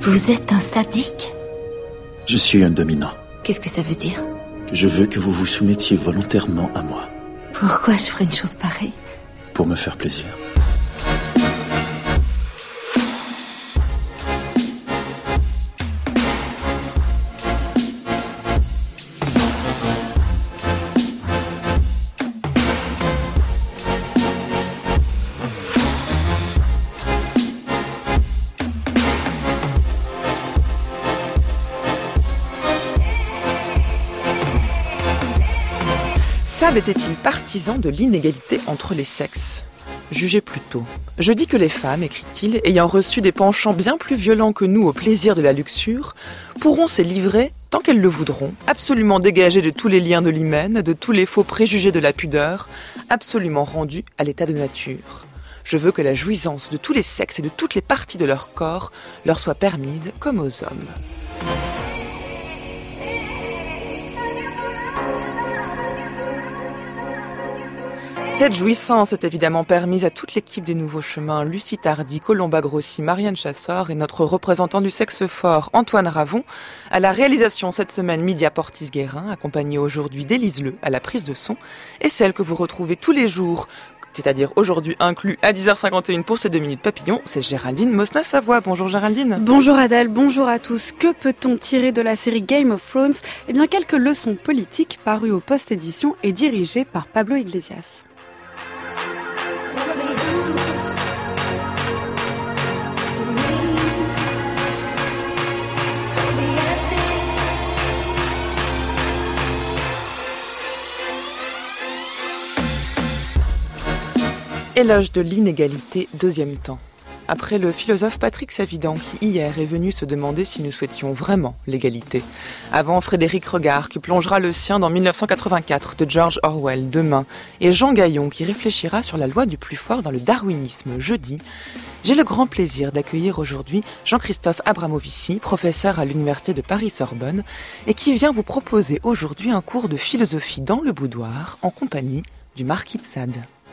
Vous êtes un sadique ? Je suis un dominant. Qu'est-ce que ça veut dire ? Que je veux que vous vous soumettiez volontairement à moi. Pourquoi je ferais une chose pareille ? Pour me faire plaisir. Sade était-il partisan de l'inégalité entre les sexes ? Jugez plutôt. Je dis que les femmes, écrit-il, ayant reçu des penchants bien plus violents que nous au plaisir de la luxure, pourront s'y livrer tant qu'elles le voudront, absolument dégagées de tous les liens de l'hymen, de tous les faux préjugés de la pudeur, absolument rendues à l'état de nature. Je veux que la jouissance de tous les sexes et de toutes les parties de leur corps leur soit permise comme aux hommes. Cette jouissance est évidemment permise à toute l'équipe des Nouveaux Chemins, Lucie Tardy, Colomba Grossi, Marianne Chassor et notre représentant du sexe fort, Antoine Ravon. À la réalisation cette semaine, Mydia Portis-Guérin, accompagnée aujourd'hui d'Élise Le à la prise de son, et celle que vous retrouvez tous les jours, c'est-à-dire aujourd'hui inclus à 10h51 pour ces 2 minutes papillons, c'est Géraldine Mosna-Savoie. Bonjour Géraldine. Bonjour Adèle, bonjour à tous. Que peut-on tirer de la série Game of Thrones ? Eh bien, quelques leçons politiques parues au Post-Édition et dirigées par Pablo Iglesias. Éloge de l'inégalité, deuxième temps. Après le philosophe Patrick Savidan qui hier est venu se demander si nous souhaitions vraiment l'égalité. Avant Frédéric Regard qui plongera le sien dans 1984 de George Orwell demain. Et Jean Gaillon qui réfléchira sur la loi du plus fort dans le darwinisme jeudi. J'ai le grand plaisir d'accueillir aujourd'hui Jean-Christophe Abramovici, professeur à l'Université de Paris-Sorbonne et qui vient vous proposer aujourd'hui un cours de philosophie dans le boudoir en compagnie du marquis de Sade.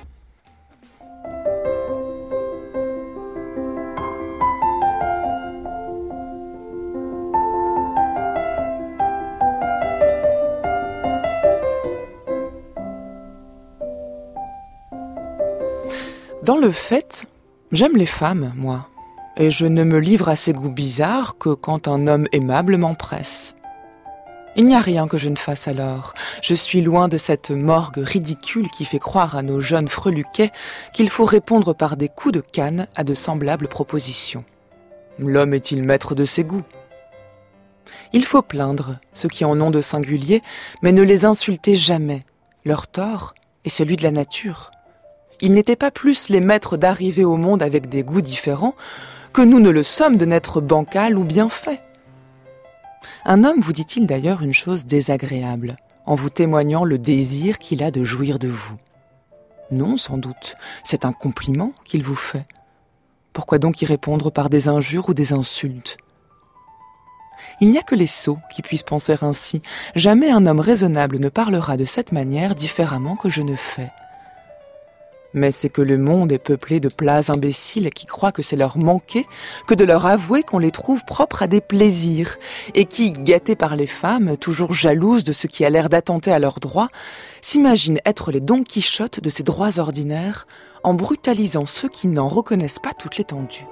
Dans le fait, j'aime les femmes, moi, et je ne me livre à ces goûts bizarres que quand un homme aimable m'empresse. Il n'y a rien que je ne fasse alors. Je suis loin de cette morgue ridicule qui fait croire à nos jeunes freluquets qu'il faut répondre par des coups de canne à de semblables propositions. L'homme est-il maître de ses goûts ? Il faut plaindre ceux qui en ont de singulier, mais ne les insultez jamais. Leur tort est celui de la nature. Ils n'étaient pas plus les maîtres d'arriver au monde avec des goûts différents que nous ne le sommes de n'être bancal ou bien fait. Un homme vous dit-il d'ailleurs une chose désagréable, en vous témoignant le désir qu'il a de jouir de vous ? Non, sans doute, c'est un compliment qu'il vous fait. Pourquoi donc y répondre par des injures ou des insultes ? Il n'y a que les sots qui puissent penser ainsi. Jamais un homme raisonnable ne parlera de cette manière différemment que je ne fais. Mais c'est que le monde est peuplé de plats imbéciles qui croient que c'est leur manquer que de leur avouer qu'on les trouve propres à des plaisirs, et qui, gâtés par les femmes, toujours jalouses de ce qui a l'air d'attenter à leurs droits, s'imaginent être les Don Quichotte de ces droits ordinaires, en brutalisant ceux qui n'en reconnaissent pas toute l'étendue.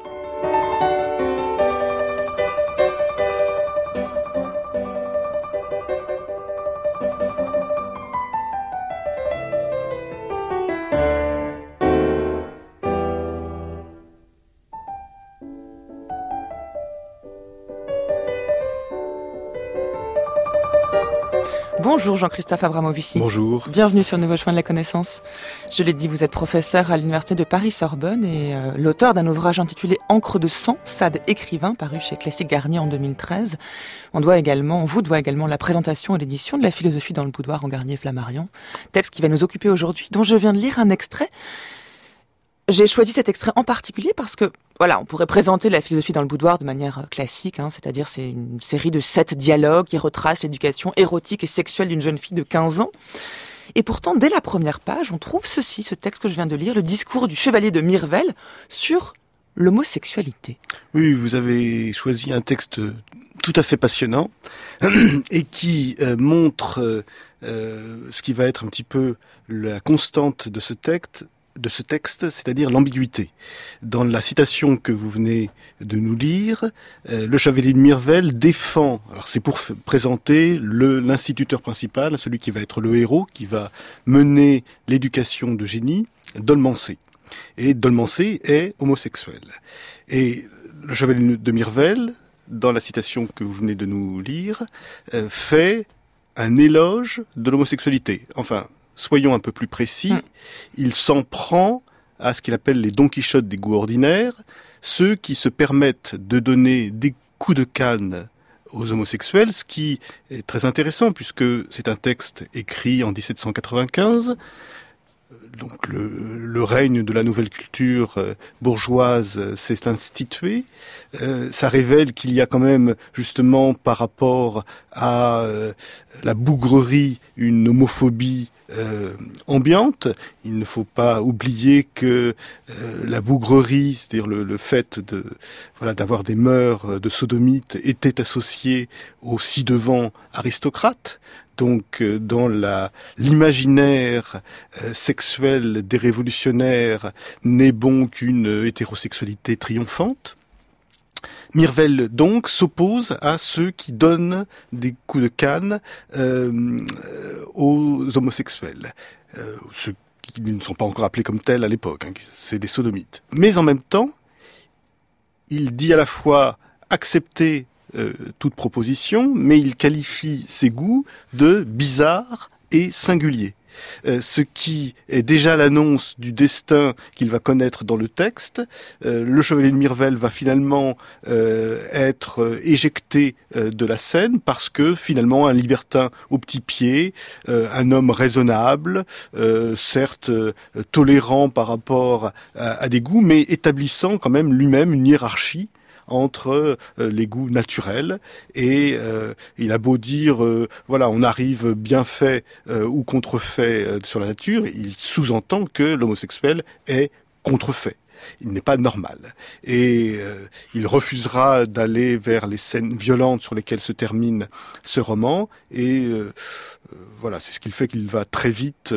Bonjour Jean-Christophe Abramovici. Bonjour. Bienvenue sur Nouveau Chemin de la Connaissance. Je l'ai dit, vous êtes professeur à l'Université de Paris-Sorbonne et l'auteur d'un ouvrage intitulé Encre de sang, Sade écrivain, paru chez Classique Garnier en 2013. On vous doit également la présentation et l'édition de la philosophie dans le boudoir en Garnier-Flammarion, texte qui va nous occuper aujourd'hui, dont je viens de lire un extrait. J'ai choisi cet extrait en particulier parce que, voilà, on pourrait présenter la philosophie dans le boudoir de manière classique, c'est-à-dire c'est une série de 7 dialogues qui retracent l'éducation érotique et sexuelle d'une jeune fille de 15 ans. Et pourtant, dès la première page, on trouve ce texte que je viens de lire, le discours du chevalier de Mirvel sur l'homosexualité. Oui, vous avez choisi un texte tout à fait passionnant et qui montre ce qui va être un petit peu la constante de ce texte, c'est-à-dire l'ambiguïté. Dans la citation que vous venez de nous lire, le chevalier de Mirvel défend, alors c'est pour présenter l'instituteur principal, celui qui va être le héros, qui va mener l'éducation de génie, Dolmancé. Et Dolmancé est homosexuel. Et le chevalier de Mirvel, dans la citation que vous venez de nous lire, fait un éloge de l'homosexualité. Enfin, soyons un peu plus précis, il s'en prend à ce qu'il appelle les Don Quichotte des goûts ordinaires, ceux qui se permettent de donner des coups de canne aux homosexuels, ce qui est très intéressant puisque c'est un texte écrit en 1795. Donc le règne de la nouvelle culture bourgeoise s'est institué. Ça révèle qu'il y a quand même, justement, par rapport à la bougrerie, une homophobie ambiante. Il ne faut pas oublier que la bougrerie, c'est-à-dire le fait d'avoir des mœurs de sodomite, était associée aux ci-devant aristocrates. Donc, dans l'imaginaire sexuel des révolutionnaires, n'est bon qu'une hétérosexualité triomphante. Mirvel, donc, s'oppose à ceux qui donnent des coups de canne aux homosexuels. Ceux qui ne sont pas encore appelés comme tels à l'époque, c'est des sodomites. Mais en même temps, il dit à la fois accepter toute proposition, mais il qualifie ses goûts de bizarres et singuliers. Ce qui est déjà l'annonce du destin qu'il va connaître dans le texte. Le chevalier de Mirvel va finalement être éjecté de la scène parce que finalement un libertin au petit pied, un homme raisonnable, certes tolérant par rapport à des goûts, mais établissant quand même lui-même une hiérarchie entre les goûts naturels et il a beau dire on arrive bien fait ou contrefait sur la nature, il sous-entend que l'homosexuel est contrefait. Il n'est pas normal. Et il refusera d'aller vers les scènes violentes sur lesquelles se termine ce roman. Et c'est ce qui fait qu'il va très vite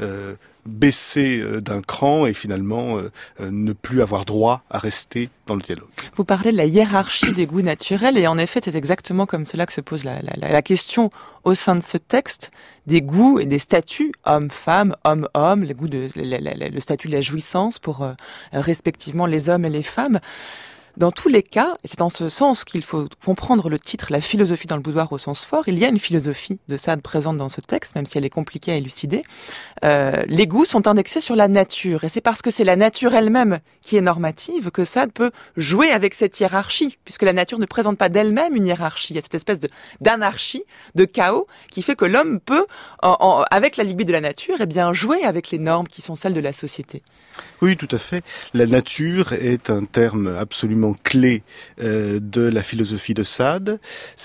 baisser d'un cran et finalement ne plus avoir droit à rester dans le dialogue. Vous parlez de la hiérarchie des goûts naturels et en effet c'est exactement comme cela que se pose la question au sein de ce texte des goûts et des statuts homme-femme, homme-homme, les goûts le statut de la jouissance pour respectivement les hommes et les femmes. Dans tous les cas, et c'est en ce sens qu'il faut comprendre le titre « La philosophie dans le boudoir » au sens fort, il y a une philosophie de Sade présente dans ce texte, même si elle est compliquée à élucider. Les goûts sont indexés sur la nature, et c'est parce que c'est la nature elle-même qui est normative que Sade peut jouer avec cette hiérarchie, puisque la nature ne présente pas d'elle-même une hiérarchie. Il y a cette espèce d'anarchie, de chaos, qui fait que l'homme peut, avec la libido de la nature, jouer avec les normes qui sont celles de la société. Oui, tout à fait. La nature est un terme absolument clé de la philosophie de Sade.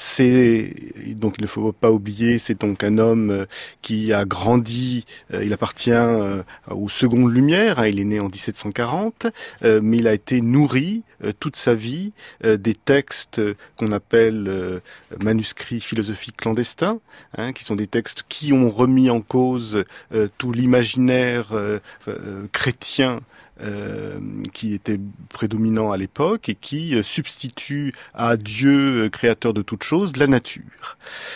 Donc il ne faut pas oublier, c'est donc un homme qui a grandi, il appartient aux secondes Lumières, il est né en 1740, mais il a été nourri toute sa vie des textes qu'on appelle manuscrits philosophiques clandestins, qui sont des textes qui ont remis en cause tout l'imaginaire chrétien qui était prédominant à l'époque et qui substitue à Dieu, créateur de toutes choses, la nature.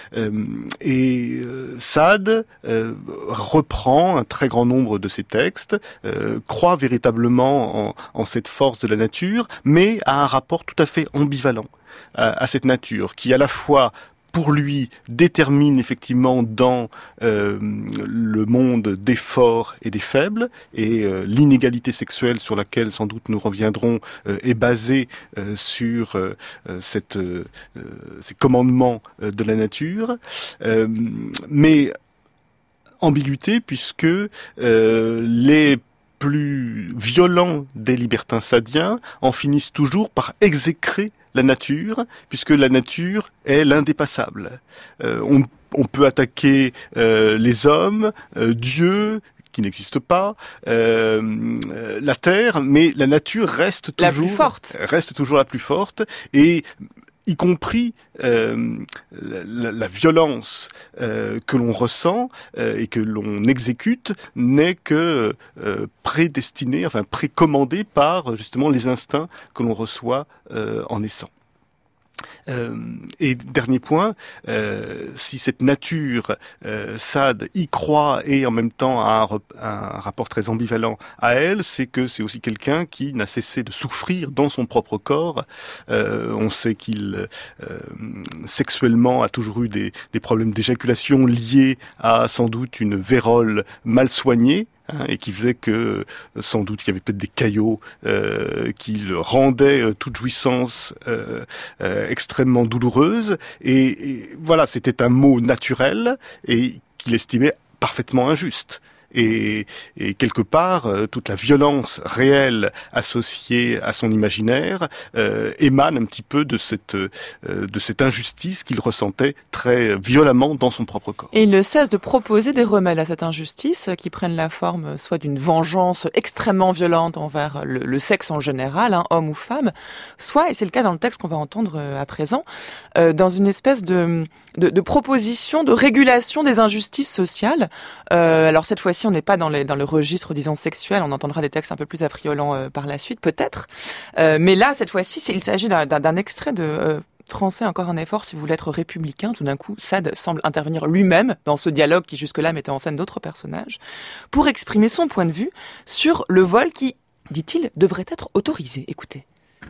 Sade reprend un très grand nombre de ces textes, croit véritablement en cette force de la nature, mais a un rapport tout à fait ambivalent à cette nature, qui à la fois pour lui, détermine effectivement dans le monde des forts et des faibles, et l'inégalité sexuelle sur laquelle sans doute nous reviendrons est basée sur ces commandements de la nature, mais ambiguïté puisque les plus violents des libertins sadiens en finissent toujours par exécrer la nature, puisque la nature est l'indépassable. On peut attaquer les hommes, Dieu, qui n'existe pas, la terre, mais la nature reste toujours la plus forte, et y compris la violence que l'on ressent et que l'on exécute n'est que précommandée par justement les instincts que l'on reçoit en naissant. Et dernier point, si cette nature, Sade y croit et en même temps a un rapport très ambivalent à elle, c'est que c'est aussi quelqu'un qui n'a cessé de souffrir dans son propre corps. On sait qu'il sexuellement a toujours eu des problèmes d'éjaculation liés à sans doute une vérole mal soignée. Et qui faisait que, sans doute, il y avait peut-être des caillots qui le rendaient toute jouissance extrêmement douloureuse. Et voilà, c'était un mot naturel et qu'il estimait parfaitement injuste. Et quelque part, toute la violence réelle associée à son imaginaire émane un petit peu de cette injustice qu'il ressentait très violemment dans son propre corps. Et il ne cesse de proposer des remèdes à cette injustice qui prennent la forme soit d'une vengeance extrêmement violente envers le sexe en général, homme ou femme, soit, et c'est le cas dans le texte qu'on va entendre à présent, dans une espèce de proposition de régulation des injustices sociales. Alors cette fois-ci, on n'est pas dans le registre, disons, sexuel. On entendra des textes un peu plus affriolants par la suite, peut-être. Mais là, cette fois-ci, il s'agit d'un extrait de Français, encore un effort, si vous voulez être républicain. Tout d'un coup, Sade semble intervenir lui-même dans ce dialogue qui jusque-là mettait en scène d'autres personnages pour exprimer son point de vue sur le vol qui, dit-il, devrait être autorisé. Écoutez.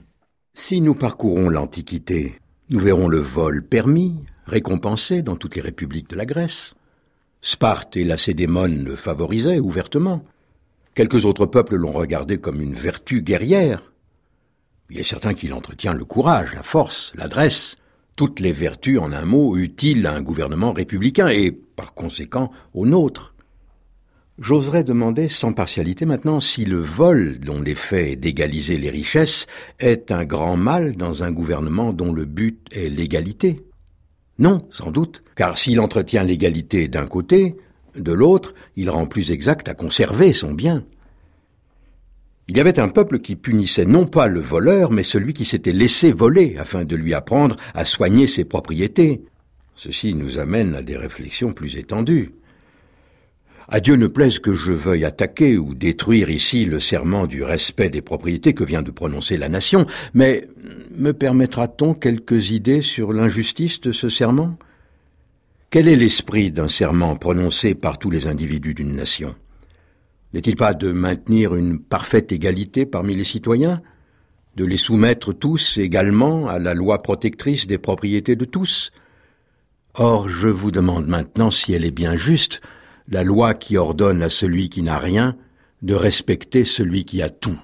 Si nous parcourons l'Antiquité, nous verrons le vol permis, récompensé dans toutes les républiques de la Grèce. Sparte et Lacédémone le favorisaient ouvertement. Quelques autres peuples l'ont regardé comme une vertu guerrière. Il est certain qu'il entretient le courage, la force, l'adresse, toutes les vertus en un mot utiles à un gouvernement républicain et, par conséquent, au nôtre. J'oserais demander sans partialité maintenant si le vol dont l'effet est d'égaliser les richesses est un grand mal dans un gouvernement dont le but est l'égalité. Non, sans doute, car s'il entretient l'égalité d'un côté, de l'autre, il rend plus exact à conserver son bien. Il y avait un peuple qui punissait non pas le voleur, mais celui qui s'était laissé voler, afin de lui apprendre à soigner ses propriétés. Ceci nous amène à des réflexions plus étendues. À Dieu ne plaise que je veuille attaquer ou détruire ici le serment du respect des propriétés que vient de prononcer la nation, mais me permettra-t-on quelques idées sur l'injustice de ce serment ? Quel est l'esprit d'un serment prononcé par tous les individus d'une nation ? N'est-il pas de maintenir une parfaite égalité parmi les citoyens ? De les soumettre tous également à la loi protectrice des propriétés de tous ? Or, je vous demande maintenant si elle est bien juste, la loi qui ordonne à celui qui n'a rien de respecter celui qui a tout.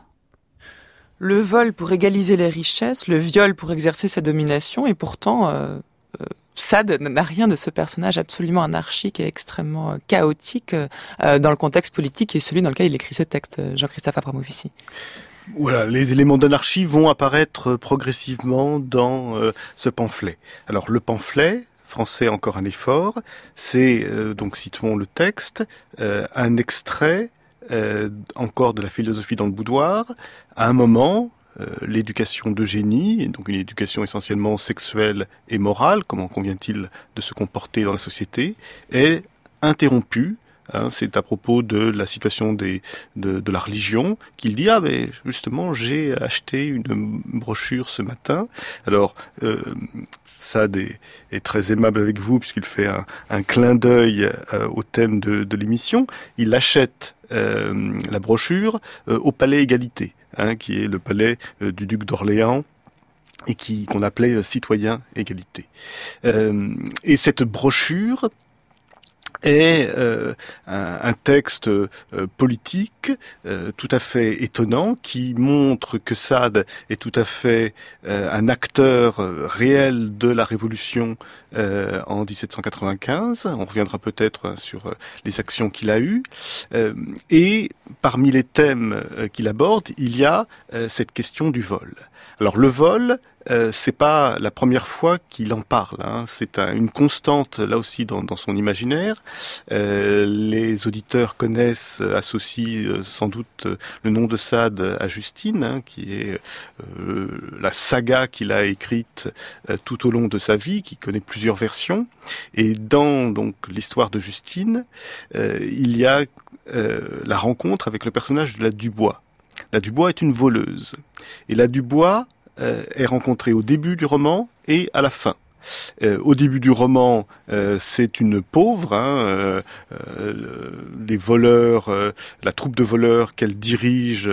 Le vol pour égaliser les richesses, le viol pour exercer sa domination, et pourtant, Sade n'a rien de ce personnage absolument anarchique et extrêmement chaotique dans le contexte politique qui est celui dans lequel il écrit ce texte, Jean-Christophe Abramovici. Voilà, les éléments d'anarchie vont apparaître progressivement dans ce pamphlet. Alors le pamphlet, Français encore un effort, c'est, donc citons le texte, un extrait encore de la philosophie dans le boudoir, à un moment, l'éducation d'Eugénie, donc une éducation essentiellement sexuelle et morale, comment convient-il de se comporter dans la société, est interrompue. C'est à propos de la situation de la religion qu'il dit « mais justement, j'ai acheté une brochure ce matin. » Alors, Sade est très aimable avec vous puisqu'il fait un clin d'œil au thème de l'émission. Il achète la brochure au Palais Égalité, qui est le palais du duc d'Orléans et qu'on appelait Citoyen Égalité. Et cette brochure est un texte politique tout à fait étonnant qui montre que Sade est tout à fait un acteur réel de la Révolution en 1795. On reviendra peut-être sur les actions qu'il a eues. Et parmi les thèmes qu'il aborde, il y a cette question du vol. Alors le vol, c'est pas la première fois qu'il en parle. C'est une constante là aussi dans son imaginaire. Les auditeurs associent sans doute le nom de Sade à Justine, qui est la saga qu'il a écrite tout au long de sa vie, qui connaît plusieurs versions. Et dans donc l'histoire de Justine, il y a la rencontre avec le personnage de la Dubois. La Dubois est une voleuse. Et la Dubois est rencontrée au début du roman et à la fin. Au début du roman, c'est une pauvre, les voleurs, la troupe de voleurs qu'elle dirige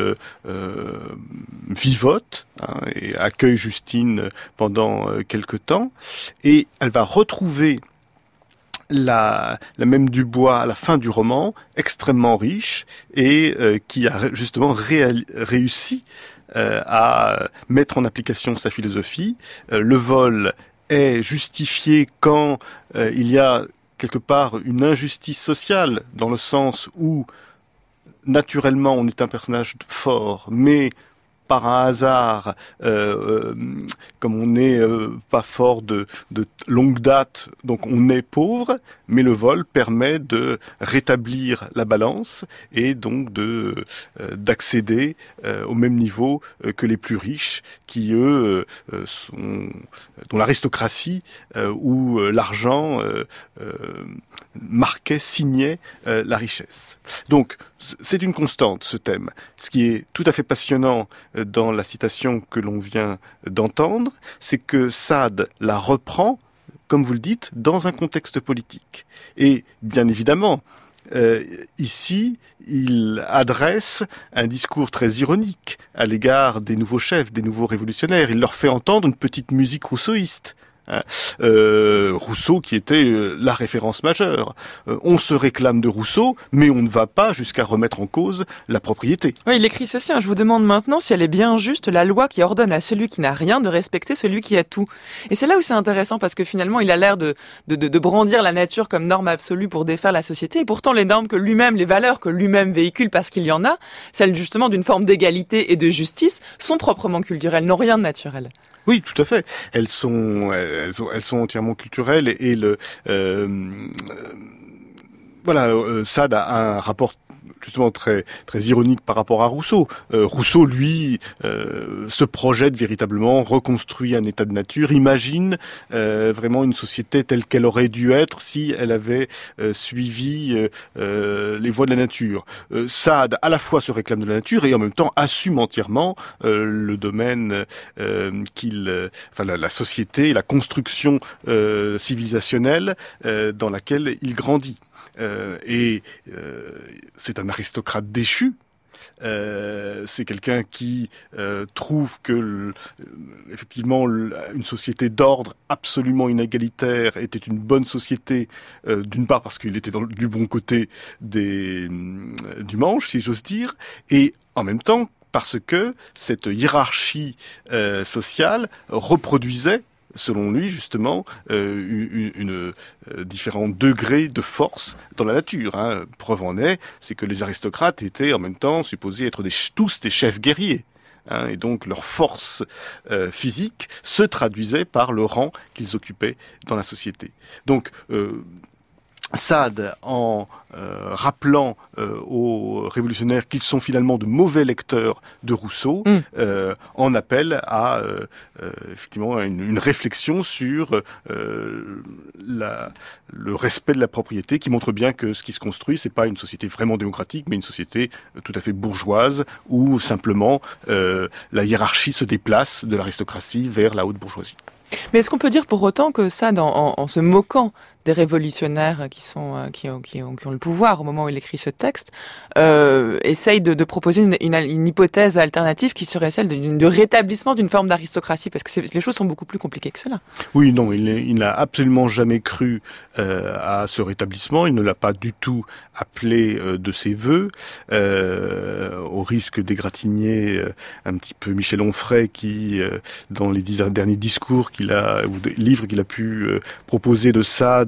vivote et accueille Justine pendant quelque temps, et elle va retrouver la même Dubois à la fin du roman, extrêmement riche et qui a justement réussi à mettre en application sa philosophie. Le vol est justifié quand il y a quelque part une injustice sociale, dans le sens où naturellement on est un personnage fort, mais par un hasard, comme on n'est pas fort de longue date, donc on est pauvre, mais le vol permet de rétablir la balance et donc d'accéder au même niveau que les plus riches, qui eux dont l'aristocratie ou l'argent signait la richesse. Donc c'est une constante, ce thème. Ce qui est tout à fait passionnant dans la citation que l'on vient d'entendre, c'est que Sade la reprend, comme vous le dites, dans un contexte politique. Et bien évidemment, ici, il adresse un discours très ironique à l'égard des nouveaux chefs, des nouveaux révolutionnaires. Il leur fait entendre une petite musique rousseauiste. Rousseau qui était la référence majeure. On se réclame de Rousseau, mais on ne va pas jusqu'à remettre en cause la propriété. Oui, il écrit ceci, je vous demande maintenant si elle est bien juste, la loi qui ordonne à celui qui n'a rien de respecter celui qui a tout. Et c'est là où c'est intéressant, parce que finalement il a l'air de brandir la nature comme norme absolue pour défaire la société, et pourtant les normes que lui-même, les valeurs que lui-même véhicule, parce qu'il y en a, celles justement d'une forme d'égalité et de justice, sont proprement culturelles, n'ont rien de naturel. Oui, tout à fait. Elles sont entièrement culturelles et Sade a un rapport justement très très ironique par rapport à Rousseau. Rousseau, lui, se projette véritablement, reconstruit un état de nature, imagine vraiment une société telle qu'elle aurait dû être si elle avait suivi les voies de la nature. Sade, à la fois se réclame de la nature et en même temps assume entièrement le domaine la société, la construction civilisationnelle dans laquelle il grandit. C'est un aristocrate déchu. C'est quelqu'un qui trouve que effectivement une société d'ordre absolument inégalitaire était une bonne société, d'une part parce qu'il était du bon côté du manche, si j'ose dire, et en même temps parce que cette hiérarchie sociale reproduisait, selon lui, justement, différents degrés de force dans la nature. Preuve en est, c'est que les aristocrates étaient en même temps supposés être tous des chefs guerriers. Et donc leur force physique se traduisait par le rang qu'ils occupaient dans la société. Donc Sade, en rappelant aux révolutionnaires qu'ils sont finalement de mauvais lecteurs de Rousseau, en appelle à effectivement une réflexion sur le respect de la propriété, qui montre bien que ce qui se construit, c'est pas une société vraiment démocratique, mais une société tout à fait bourgeoise, où simplement la hiérarchie se déplace de l'aristocratie vers la haute bourgeoisie. Mais est-ce qu'on peut dire pour autant que Sade, en se moquant des révolutionnaires qui ont le pouvoir au moment où il écrit ce texte, essaye de proposer une hypothèse alternative qui serait celle de rétablissement d'une forme d'aristocratie, parce que les choses sont beaucoup plus compliquées que cela. Oui, non, il n'a absolument jamais cru à ce rétablissement, il ne l'a pas du tout appelé de ses vœux, au risque d'égratigner un petit peu Michel Onfray qui, dans les derniers discours ou livres qu'il a pu proposer de Sade,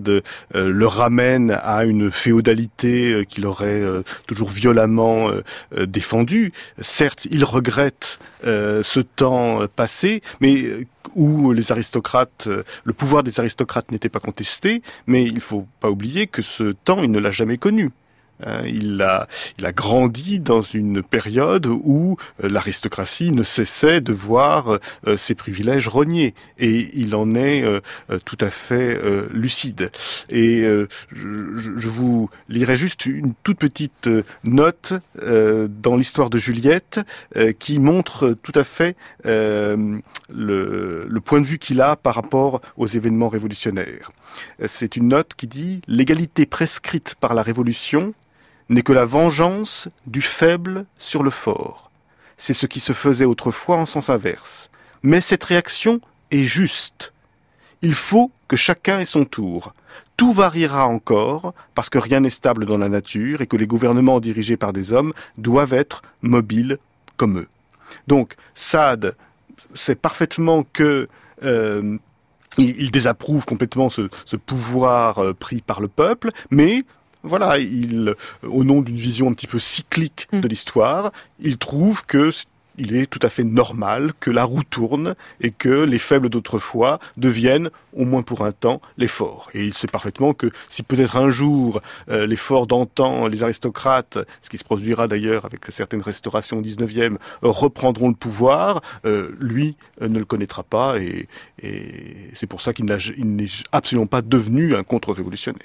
Sade le ramène à une féodalité qu'il aurait toujours violemment défendue. Certes, il regrette ce temps passé, mais où les aristocrates, le pouvoir des aristocrates n'était pas contesté, mais il faut pas oublier que ce temps, il ne l'a jamais connu. Il a grandi dans une période où l'aristocratie ne cessait de voir ses privilèges rognés, et il en est tout à fait lucide. Et je vous lirai juste une toute petite note dans l'histoire de Juliette qui montre tout à fait le point de vue qu'il a par rapport aux événements révolutionnaires. C'est une note qui dit « L'égalité prescrite par la Révolution n'est que la vengeance du faible sur le fort. C'est ce qui se faisait autrefois en sens inverse. Mais cette réaction est juste. Il faut que chacun ait son tour. Tout variera encore, parce que rien n'est stable dans la nature et que les gouvernements dirigés par des hommes doivent être mobiles comme eux. » Donc, Sade sait parfaitement que il désapprouve complètement ce pouvoir pris par le peuple, mais voilà, au nom d'une vision un petit peu cyclique de l'histoire, il trouve que il est tout à fait normal que la roue tourne et que les faibles d'autrefois deviennent, au moins pour un temps, les forts. Et il sait parfaitement que si peut-être un jour les forts d'antan, les aristocrates, ce qui se produira d'ailleurs avec certaines restaurations au 19e, reprendront le pouvoir, lui ne le connaîtra pas, et c'est pour ça qu'il n'est absolument pas devenu un contre-révolutionnaire.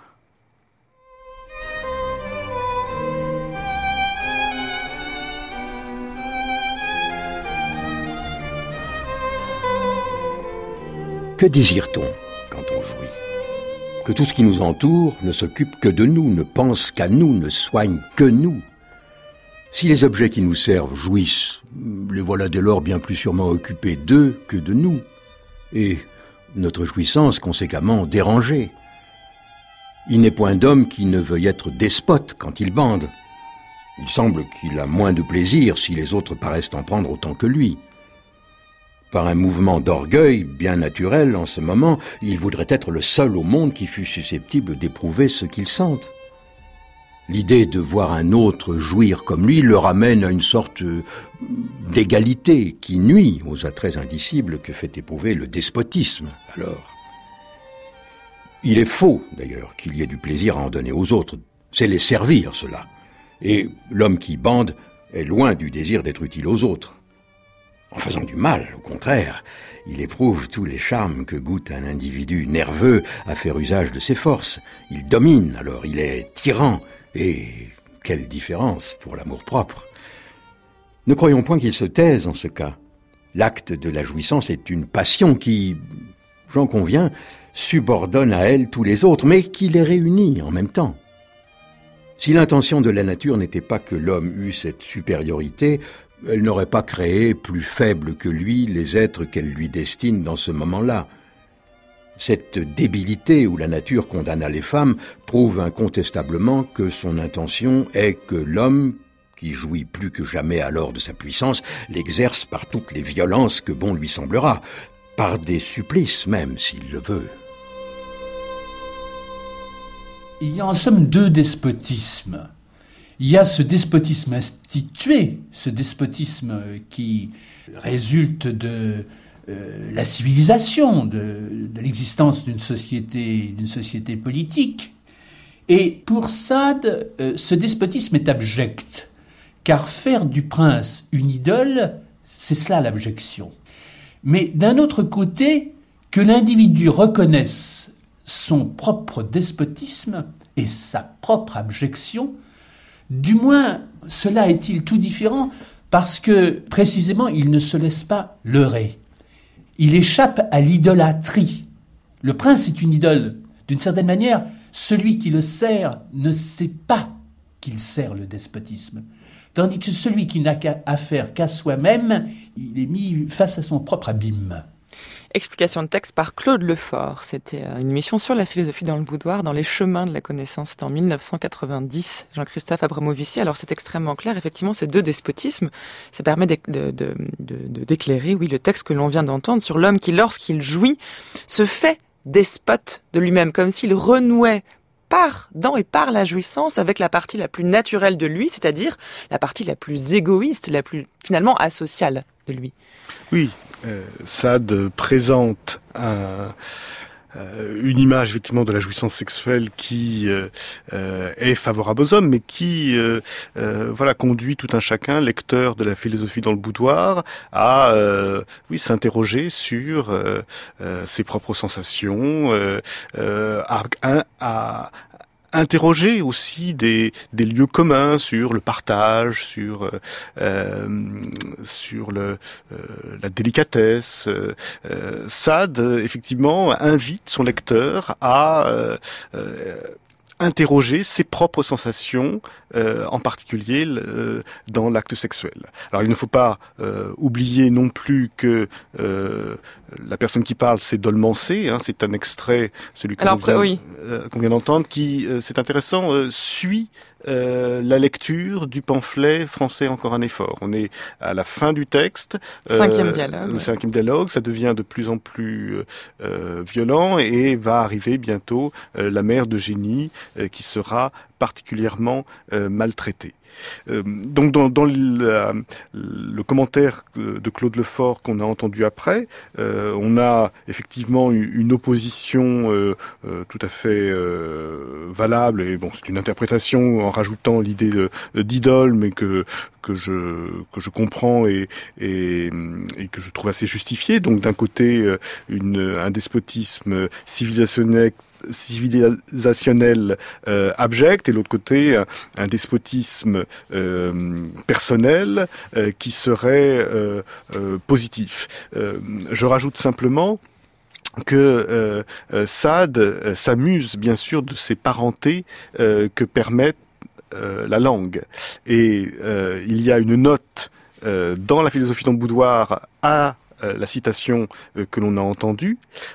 Que désire-t-on quand on jouit ? Que tout ce qui nous entoure ne s'occupe que de nous, ne pense qu'à nous, ne soigne que nous. Si les objets qui nous servent jouissent, les voilà dès lors bien plus sûrement occupés d'eux que de nous, et notre jouissance conséquemment dérangée. Il n'est point d'homme qui ne veuille être despote quand il bande. Il semble qu'il a moins de plaisir si les autres paraissent en prendre autant que lui. Par un mouvement d'orgueil bien naturel en ce moment, il voudrait être le seul au monde qui fût susceptible d'éprouver ce qu'il sente. L'idée de voir un autre jouir comme lui le ramène à une sorte d'égalité qui nuit aux attraits indicibles que fait éprouver le despotisme, alors. Il est faux, d'ailleurs, qu'il y ait du plaisir à en donner aux autres. C'est les servir, cela. Et l'homme qui bande est loin du désir d'être utile aux autres. En faisant du mal, au contraire, il éprouve tous les charmes que goûte un individu nerveux à faire usage de ses forces. Il domine, alors il est tyran, et quelle différence pour l'amour-propre. Ne croyons point qu'il se taise en ce cas. L'acte de la jouissance est une passion qui, j'en conviens, subordonne à elle tous les autres, mais qui les réunit en même temps. Si l'intention de la nature n'était pas que l'homme eût cette supériorité, elle n'aurait pas créé plus faibles que lui les êtres qu'elle lui destine dans ce moment-là. Cette débilité où la nature condamna les femmes prouve incontestablement que son intention est que l'homme, qui jouit plus que jamais alors de sa puissance, l'exerce par toutes les violences que bon lui semblera, par des supplices même, s'il le veut. Il y a en somme deux despotismes. Il y a ce despotisme institué, ce despotisme qui résulte de la civilisation, de l'existence d'une société politique. Et pour Sade, ce despotisme est abject, car faire du prince une idole, c'est cela l'abjection. Mais d'un autre côté, que l'individu reconnaisse son propre despotisme et sa propre abjection, du moins, cela est-il tout différent parce que, précisément, il ne se laisse pas leurrer. Il échappe à l'idolâtrie. Le prince est une idole. D'une certaine manière, celui qui le sert ne sait pas qu'il sert le despotisme. Tandis que celui qui n'a affaire qu'à soi-même, il est mis face à son propre abîme. Explication de texte par Claude Lefort. C'était une émission sur la philosophie dans le boudoir, dans les chemins de la connaissance. C'était en 1990, Jean-Christophe Abramovici. Alors c'est extrêmement clair, effectivement, ces deux despotismes. Ça permet d'éclairer, oui, le texte que l'on vient d'entendre sur l'homme qui, lorsqu'il jouit, se fait despote de lui-même, comme s'il renouait dans et par la jouissance avec la partie la plus naturelle de lui, c'est-à-dire la partie la plus égoïste, la plus finalement asociale de lui. Oui, Sade présente une image effectivement de la jouissance sexuelle qui est favorable aux hommes, mais qui conduit tout un chacun, lecteur de la philosophie dans le boudoir, à s'interroger sur ses propres sensations, à interroger aussi des lieux communs sur le partage, sur la délicatesse. Sade, effectivement, invite son lecteur à interroger ses propres sensations, en particulier dans l'acte sexuel. Alors il ne faut pas oublier non plus que la personne qui parle, c'est Dolmancé, c'est un extrait, celui qu'on vient d'entendre, qui, c'est intéressant, suit la lecture du pamphlet Français encore un effort. On est à la fin du texte. Cinquième dialogue. Le cinquième dialogue, ça devient de plus en plus violent et va arriver bientôt la mère d'Eugénie qui sera particulièrement maltraitée. Donc dans le commentaire de Claude Lefort qu'on a entendu après, on a effectivement une opposition tout à fait valable, et bon, c'est une interprétation en rajoutant l'idée d'idole, mais que je comprends et que je trouve assez justifiée. Donc d'un côté un despotisme civilisationnel abject, et de l'autre côté un despotisme personnel qui serait positif. Je rajoute simplement que Sade s'amuse bien sûr de ces parentés que permet la langue. Et il y a une note dans la philosophie dans le boudoir à la citation que l'on a entendue,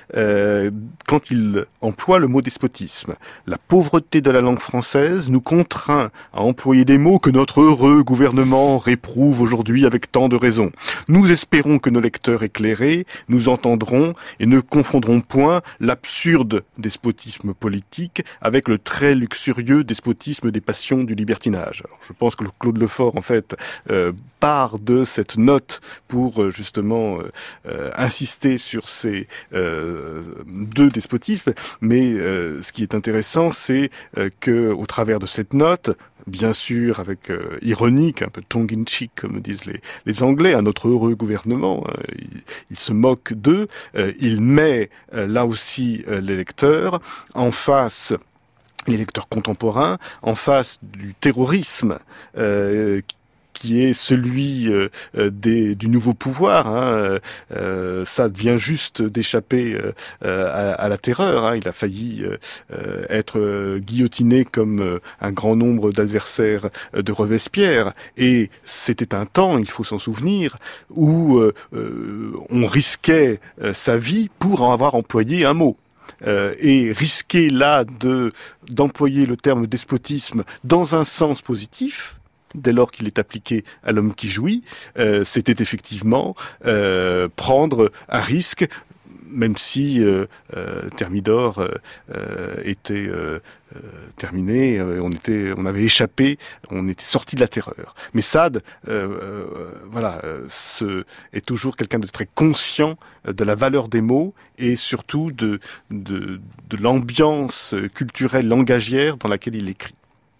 quand il emploie le mot despotisme. La pauvreté de la langue française nous contraint à employer des mots que notre heureux gouvernement réprouve aujourd'hui avec tant de raison. Nous espérons que nos lecteurs éclairés nous entendront et ne confondront point l'absurde despotisme politique avec le très luxurieux despotisme des passions du libertinage. Alors, je pense que Claude Lefort, en fait, part de cette note pour justement insister sur ces deux despotismes, mais ce qui est intéressant, c'est que au travers de cette note, bien sûr avec ironique, un peu tongue-in-cheek comme disent les Anglais, à notre heureux gouvernement, il se moque d'eux, il met là aussi les lecteurs en face, les lecteurs contemporains, en face du terrorisme qui est celui du nouveau pouvoir. Ça vient juste d'échapper à la terreur. Il a failli être guillotiné comme un grand nombre d'adversaires de Robespierre. Et c'était un temps, il faut s'en souvenir, où on risquait sa vie pour en avoir employé un mot. Et risquer là d'employer le terme despotisme dans un sens positif, dès lors qu'il est appliqué à l'homme qui jouit, c'était effectivement prendre un risque, même si Thermidor était terminé, on avait échappé, on était sorti de la terreur. Mais Sade, est toujours quelqu'un de très conscient de la valeur des mots et surtout de l'ambiance culturelle langagière dans laquelle il écrit.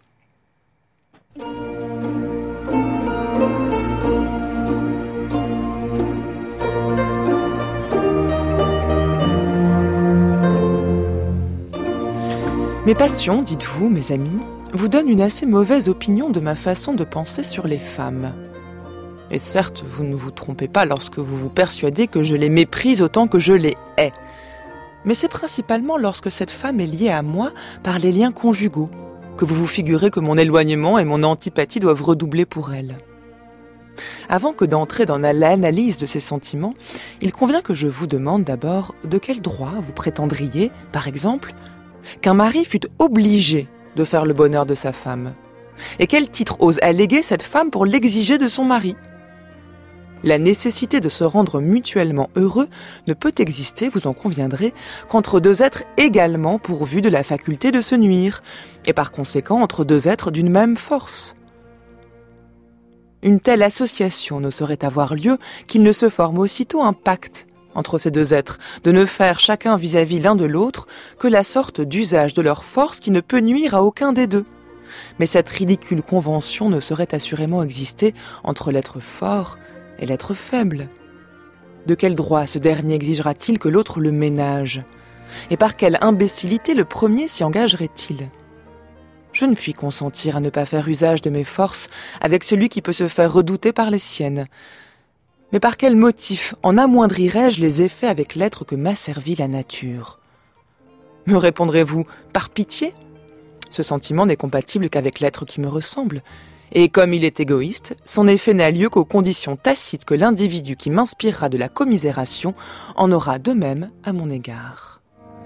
Mes passions, dites-vous, mes amis, vous donnent une assez mauvaise opinion de ma façon de penser sur les femmes. Et certes, vous ne vous trompez pas lorsque vous vous persuadez que je les méprise autant que je les hais. Mais c'est principalement lorsque cette femme est liée à moi par les liens conjugaux, que vous vous figurez que mon éloignement et mon antipathie doivent redoubler pour elle. Avant que d'entrer dans l'analyse de ces sentiments, il convient que je vous demande d'abord de quel droit vous prétendriez, par exemple, qu'un mari fût obligé de faire le bonheur de sa femme. Et quel titre ose alléguer cette femme pour l'exiger de son mari ? La nécessité de se rendre mutuellement heureux ne peut exister, vous en conviendrez, qu'entre deux êtres également pourvus de la faculté de se nuire, et par conséquent entre deux êtres d'une même force. Une telle association ne saurait avoir lieu qu'il ne se forme aussitôt un pacte entre ces deux êtres, de ne faire chacun vis-à-vis l'un de l'autre que la sorte d'usage de leur force qui ne peut nuire à aucun des deux. Mais cette ridicule convention ne saurait assurément exister entre l'être fort et l'être faible. De quel droit ce dernier exigera-t-il que l'autre le ménage ? Et par quelle imbécilité le premier s'y engagerait-il ? Je ne puis consentir à ne pas faire usage de mes forces avec celui qui peut se faire redouter par les siennes. Mais par quel motif en amoindrirais-je les effets avec l'être que m'a servi la nature ? Me répondrez-vous, par pitié ? Ce sentiment n'est compatible qu'avec l'être qui me ressemble. Et comme il est égoïste, son effet n'a lieu qu'aux conditions tacites que l'individu qui m'inspirera de la commisération en aura de même à mon égard.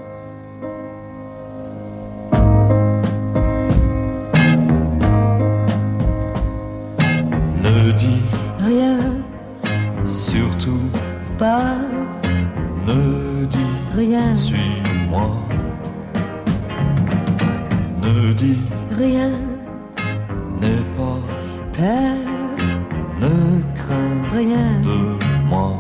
Ne dis Rien, surtout pas ne dis rien, suis-moi. Ne dis rien, n'aie pas peur, ne crains rien. de moi.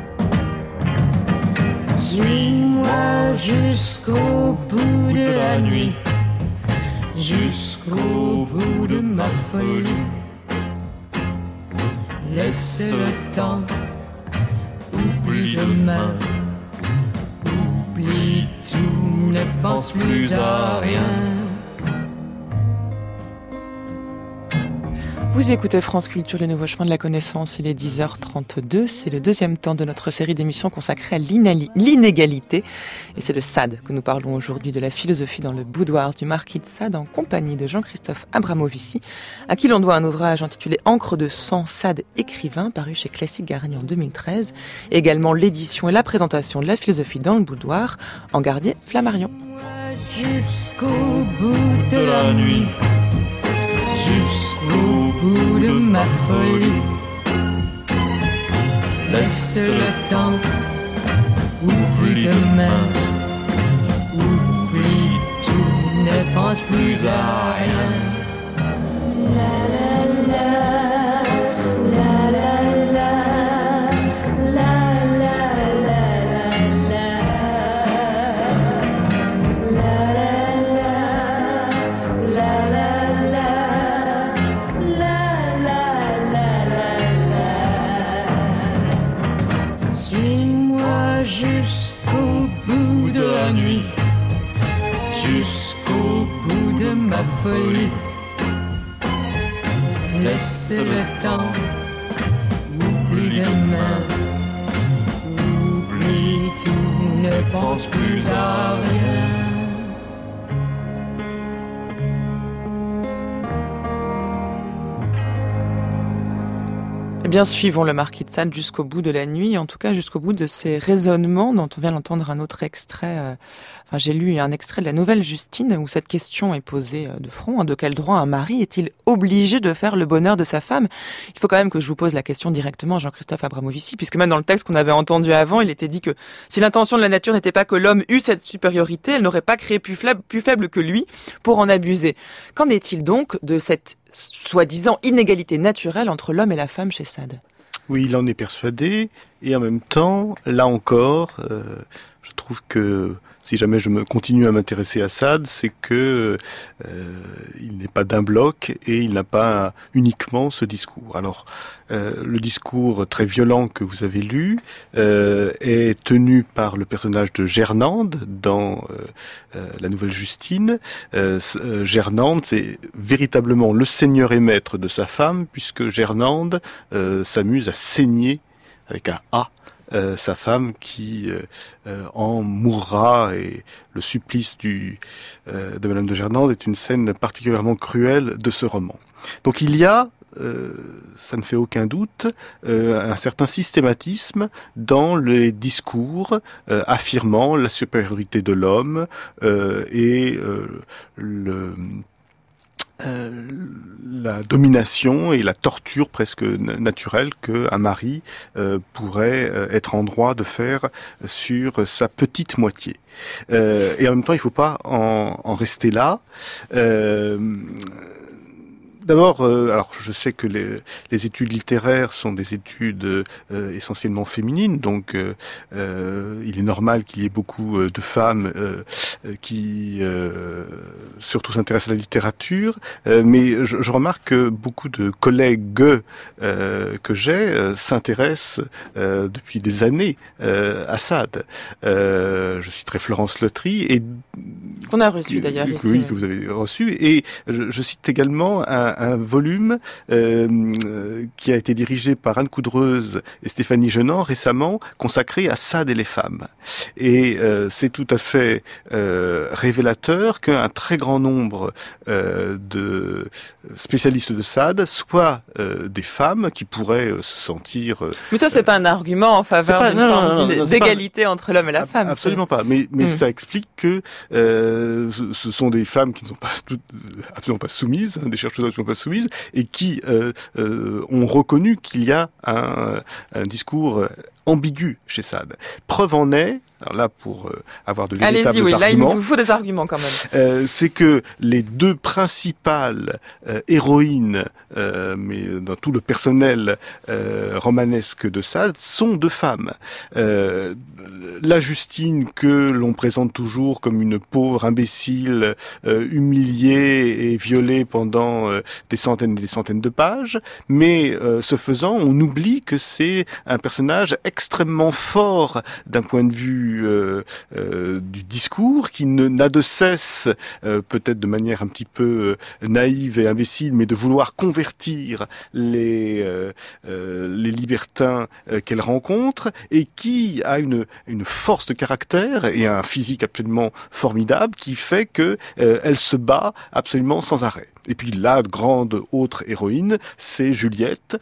Suis-moi jusqu'au bout de la nuit, jusqu'au bout de ma folie. Laisse le temps, oublie demain, oublie tout, ne pense plus à rien. Vous écoutez France Culture, le nouveau chemin de la connaissance, il est 10h32, c'est le deuxième temps de notre série d'émissions consacrée à l'inégalité. Et c'est de Sade que nous parlons aujourd'hui, de la philosophie dans le boudoir du marquis de Sade, en compagnie de Jean-Christophe Abramovici, à qui l'on doit un ouvrage intitulé Encre de sang, Sade écrivain, paru chez Classique Garnier en 2013, et également l'édition et la présentation de la philosophie dans le boudoir, en Garnier Flammarion. Jusqu'au bout de la nuit, jusqu'au bout de ma folie. Laisse le temps, oublie demain, oublie tout, ne pense plus à rien. La la la, la la la, la la la la, la la la, la. Suis-moi jusqu'au bout de la nuit, jusqu'au bout de ma folie. Laisse le temps, oublie demain, oublie tout, ne pense plus à rien. Eh bien, suivons le marquis de Sade jusqu'au bout de la nuit, en tout cas jusqu'au bout de ces raisonnements dont on vient d'entendre un autre extrait. J'ai lu un extrait de la Nouvelle Justine où cette question est posée de front. De quel droit un mari est-il obligé de faire le bonheur de sa femme ? Il faut quand même que je vous pose la question directement à Jean-Christophe Abramovici, puisque même dans le texte qu'on avait entendu avant, il était dit que si l'intention de la nature n'était pas que l'homme eût cette supériorité, elle n'aurait pas créé plus faible que lui pour en abuser. Qu'en est-il donc de cette soi-disant inégalité naturelle entre l'homme et la femme chez Sade ? Oui, il en est persuadé, et en même temps, là encore, je trouve que si jamais je continue à m'intéresser à Sade, c'est que il n'est pas d'un bloc et il n'a pas uniquement ce discours. Alors, le discours très violent que vous avez lu est tenu par le personnage de Gernande dans la Nouvelle Justine. Gernande, c'est véritablement le seigneur et maître de sa femme, puisque Gernande s'amuse à saigner avec un A sa femme qui en mourra, et le supplice de Madame de Gernande est une scène particulièrement cruelle de ce roman. Donc il y a, ça ne fait aucun doute, un certain systématisme dans les discours affirmant la supériorité de l'homme et la domination et la torture presque naturelle qu'un mari pourrait être en droit de faire sur sa petite moitié. Et en même temps, il ne faut pas en rester là. D'abord, alors je sais que les études littéraires sont des études essentiellement féminines, donc il est normal qu'il y ait beaucoup de femmes qui surtout s'intéressent à la littérature, mais je remarque que beaucoup de collègues que j'ai s'intéressent depuis des années à Sade. Je citerai Florence Lotry, et qu'on a reçu d'ailleurs ici. Oui, que vous avez reçu, et je cite également un volume qui a été dirigé par Anne Coudreuse et Stéphanie Genand récemment, consacré à Sade et les femmes. Et c'est tout à fait révélateur qu'un très grand nombre de spécialistes de Sade soient des femmes qui pourraient se sentir... Mais ça, c'est pas un argument en faveur d'une forme d'égalité entre l'homme et la femme. Absolument pas. Mais ça explique que ce sont des femmes qui ne sont pas absolument pas soumises, des chercheuses absolument pas soumises, et qui ont reconnu qu'il y a un discours ambigu chez Sade. Preuve en est, alors là pour avoir de véritables arguments... Allez-y, oui, là il nous faut des arguments quand même. C'est que les deux principales héroïnes, mais dans tout le personnel romanesque de Sade, sont deux femmes. La Justine, que l'on présente toujours comme une pauvre imbécile, humiliée et violée pendant des centaines et des centaines de pages, mais ce faisant, on oublie que c'est un personnage extrêmement fort d'un point de vue du discours, qui n'a de cesse, peut-être de manière un petit peu naïve et imbécile, mais de vouloir convertir les libertins qu'elle rencontre, et qui a une force de caractère et un physique absolument formidable qui fait que elle se bat absolument sans arrêt. Et puis la grande autre héroïne, c'est Juliette,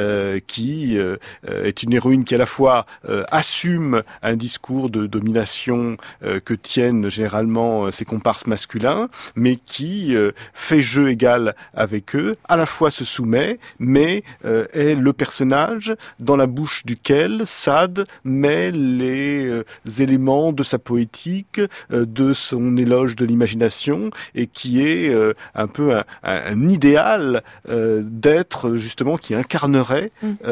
qui est une héroïne qui à la fois assume un discours de domination que tiennent généralement ses comparses masculins, mais qui fait jeu égal avec eux, à la fois se soumet, mais est le personnage dans la bouche duquel Sade met les éléments de sa poétique, de son éloge de l'imagination, et qui est un peu un idéal d'être justement qui incarnerait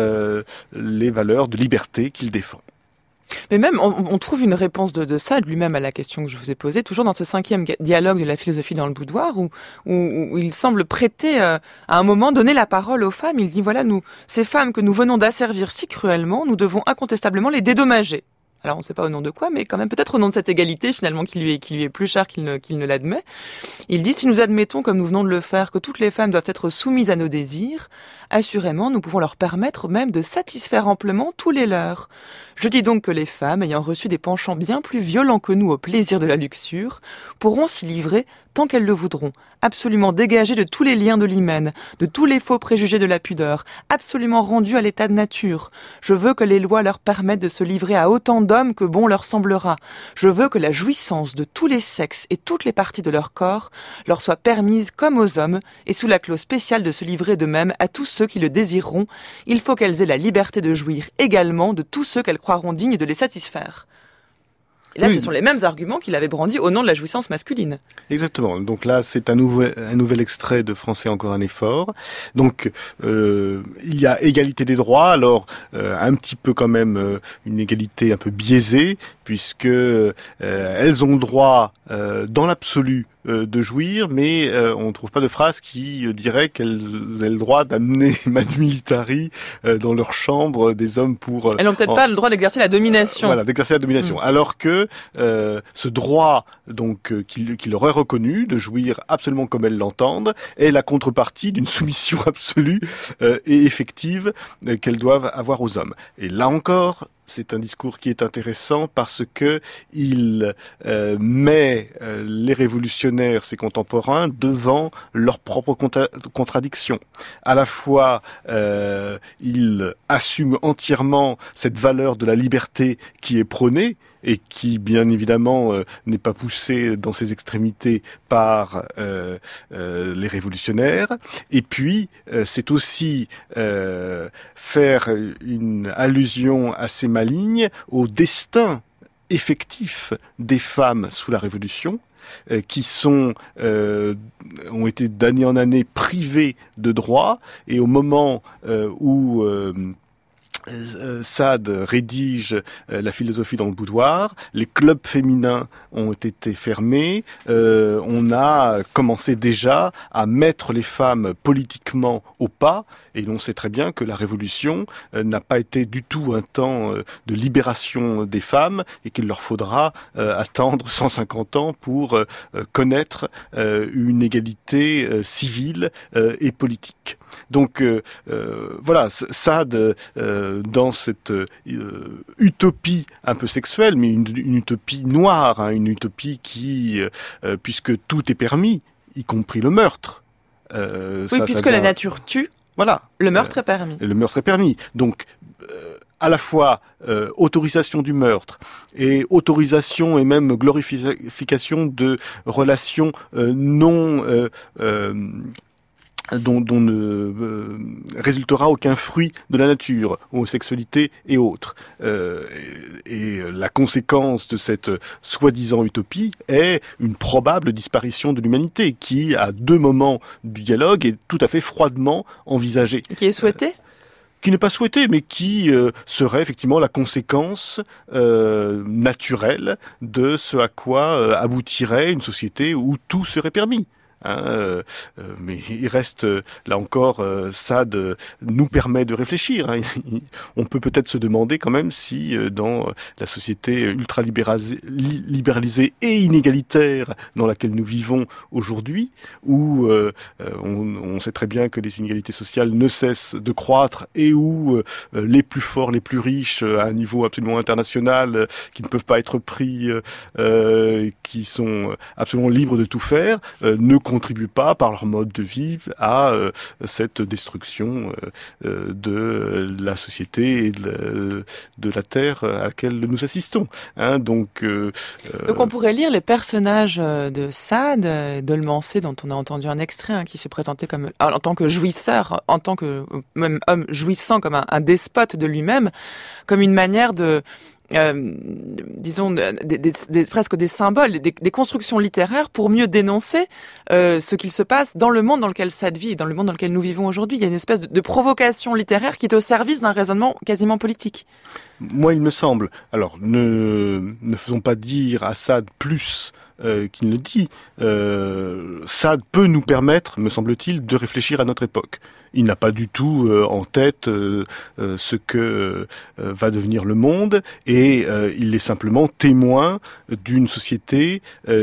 les valeurs de liberté qu'il défend. Mais même, on trouve une réponse de Sade lui-même à la question que je vous ai posée, toujours dans ce 5e dialogue de la philosophie dans le boudoir, où il semble prêter, à un moment, donner la parole aux femmes. Il dit, voilà, nous, ces femmes que nous venons d'asservir si cruellement, nous devons incontestablement les dédommager. Alors on ne sait pas au nom de quoi, mais quand même peut-être au nom de cette égalité finalement qui lui est plus chère qu'il ne l'admet. Il dit, si nous admettons, comme nous venons de le faire, que toutes les femmes doivent être soumises à nos désirs, assurément nous pouvons leur permettre même de satisfaire amplement tous les leurs. Je dis donc que les femmes, ayant reçu des penchants bien plus violents que nous au plaisir de la luxure, pourront s'y livrer tant qu'elles le voudront, absolument dégagées de tous les liens de l'hymen, de tous les faux préjugés de la pudeur, absolument rendues à l'état de nature. Je veux que les lois leur permettent de se livrer à autant d'hommes que bon leur semblera. Je veux que la jouissance de tous les sexes et toutes les parties de leur corps leur soit permise comme aux hommes, et sous la clause spéciale de se livrer de même à tous ceux qui le désireront. Il faut qu'elles aient la liberté de jouir également de tous ceux qu'elles croiront dignes de les satisfaire. Et là, ce sont les mêmes arguments qu'il avait brandis au nom de la jouissance masculine. Exactement. Donc là, c'est un nouvel extrait de Français encore un effort. Donc, il y a égalité des droits. Alors, un petit peu quand même une égalité un peu biaisée, puisque elles ont droit, dans l'absolu, de jouir, mais on ne trouve pas de phrase qui dirait qu'elles aient le droit d'amener Manu Militari dans leur chambre des hommes pour... Elles n'ont peut-être pas le droit d'exercer la domination. Voilà, d'exercer la domination. Alors que ce droit donc qu'il leur est reconnu de jouir absolument comme elles l'entendent est la contrepartie d'une soumission absolue et effective qu'elles doivent avoir aux hommes. Et là encore, c'est un discours qui est intéressant parce que il met les révolutionnaires, ses contemporains, devant leurs propres contradictions. À la fois, il assume entièrement cette valeur de la liberté qui est prônée, et qui, bien évidemment, n'est pas poussé dans ses extrémités par les révolutionnaires. Et puis, c'est aussi faire une allusion assez maligne au destin effectif des femmes sous la Révolution, qui ont été d'année en année privées de droits, et au moment où Sade rédige la philosophie dans le boudoir, les clubs féminins ont été fermés, on a commencé déjà à mettre les femmes politiquement au pas, et l'on sait très bien que la Révolution n'a pas été du tout un temps de libération des femmes, et qu'il leur faudra attendre 150 ans pour connaître une égalité civile et politique. Donc voilà, Sade, dans cette utopie un peu sexuelle, mais une utopie noire, hein, une utopie qui, puisque tout est permis, y compris le meurtre. Oui, puisque la nature tue, voilà, le meurtre est permis. Le meurtre est permis. Donc, à la fois autorisation du meurtre et autorisation et même glorification de relations dont ne résultera aucun fruit de la nature, homosexualité et autres. Et la conséquence de cette soi-disant utopie est une probable disparition de l'humanité, qui, à 2 moments du dialogue, est tout à fait froidement envisagée. Qui est souhaitée qui n'est pas souhaitée, mais qui serait effectivement la conséquence naturelle de ce à quoi aboutirait une société où tout serait permis. Mais il reste, là encore, Sade nous permet de réfléchir. On peut peut-être se demander quand même si dans la société ultra-libéralisée et inégalitaire dans laquelle nous vivons aujourd'hui, où on sait très bien que les inégalités sociales ne cessent de croître, et où les plus forts, les plus riches, à un niveau absolument international, qui ne peuvent pas être pris, qui sont absolument libres de tout faire, ne contribuent pas par leur mode de vie à cette destruction de la société et de la terre à laquelle nous assistons. Donc on pourrait lire les personnages de Sade, d'Olmancé, dont on a entendu un extrait, qui se présentait comme en tant que jouisseur, en tant que même homme jouissant, comme un despote de lui-même, comme une manière de disons presque des symboles, des constructions littéraires pour mieux dénoncer ce qu'il se passe dans le monde dans lequel Sade vit, dans le monde dans lequel nous vivons aujourd'hui. Il y a une espèce de provocation littéraire qui est au service d'un raisonnement quasiment politique. Moi, il me semble. Alors, ne faisons pas dire à Sade plus qu'il ne dit. Sade peut nous permettre, me semble-t-il, de réfléchir à notre époque. Il n'a pas du tout en tête ce que va devenir le monde, et il est simplement témoin d'une société